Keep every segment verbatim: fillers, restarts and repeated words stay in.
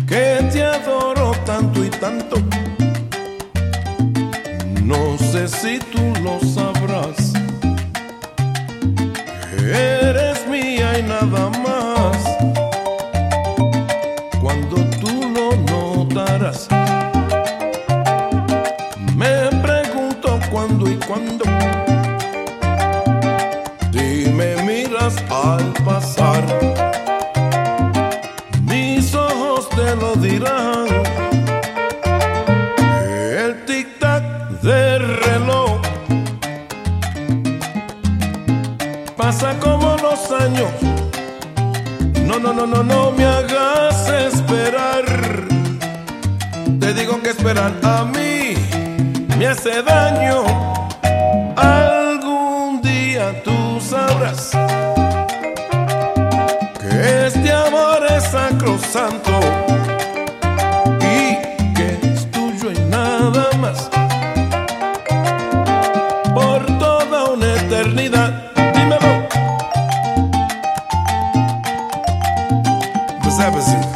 que te adoro tanto y tanto. No sé si tú lo sabrás, eres mía y nada más. Cuando tú lo notarás, me pregunto cuándo y cuándo. Si me miras al pasar, mis ojos te lo dirán. El tic-tac del reloj pasa como los años. No, no, no, no, no me hagas esperar. Te digo que esperar a mí me hace daño. Algún día tú sabrás que este amor es sacrosanto y que es tuyo y nada más, por toda una eternidad. Dímelo. What's happening?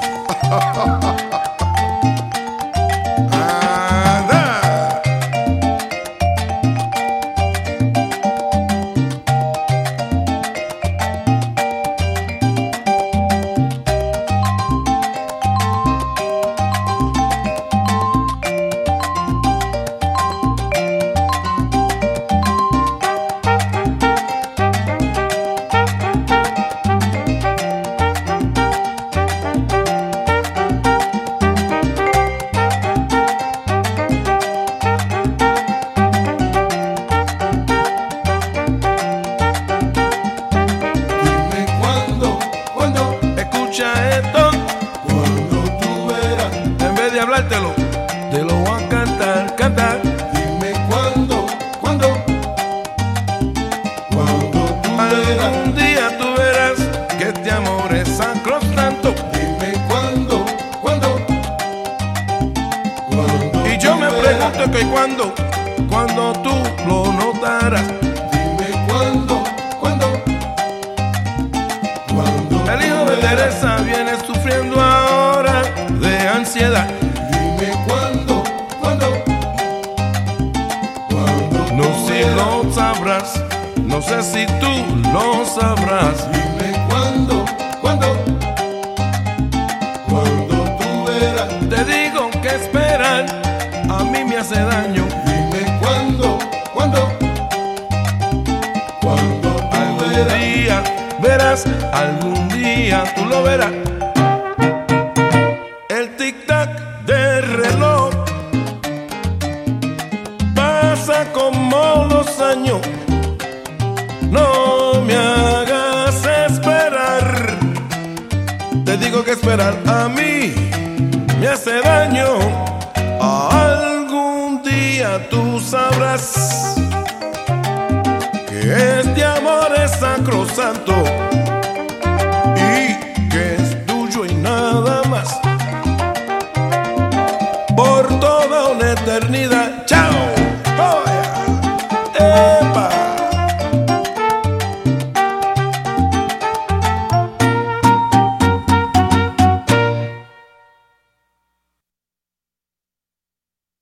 Hablártelo, te lo voy a cantar, cantar. Dime cuándo, cuándo, cuándo tú verás. Algún día tú verás que este amor es sacrosanto. Dime cuándo, cuándo, cuándo. Y yo me verás. pregunto que cuándo, cuándo tú lo notarás. Dime cuándo, cuándo, cuándo. El hijo de Teresa viene sufriendo ahora de ansiedad. Dime cuándo, cuándo, cuándo. No sé si lo sabrás, no sé si tú lo sabrás. Dime cuándo, cuándo, cuándo tú verás. Te digo que esperar a mí me hace daño. Dime cuándo, cuándo, cuándo tú Algún verás. día verás, algún día tú lo verás. El tic-tac del reloj pasa como los años. No me hagas esperar. Te digo que esperar a mí me hace daño. Algún día tú sabrás que este amor es sacrosanto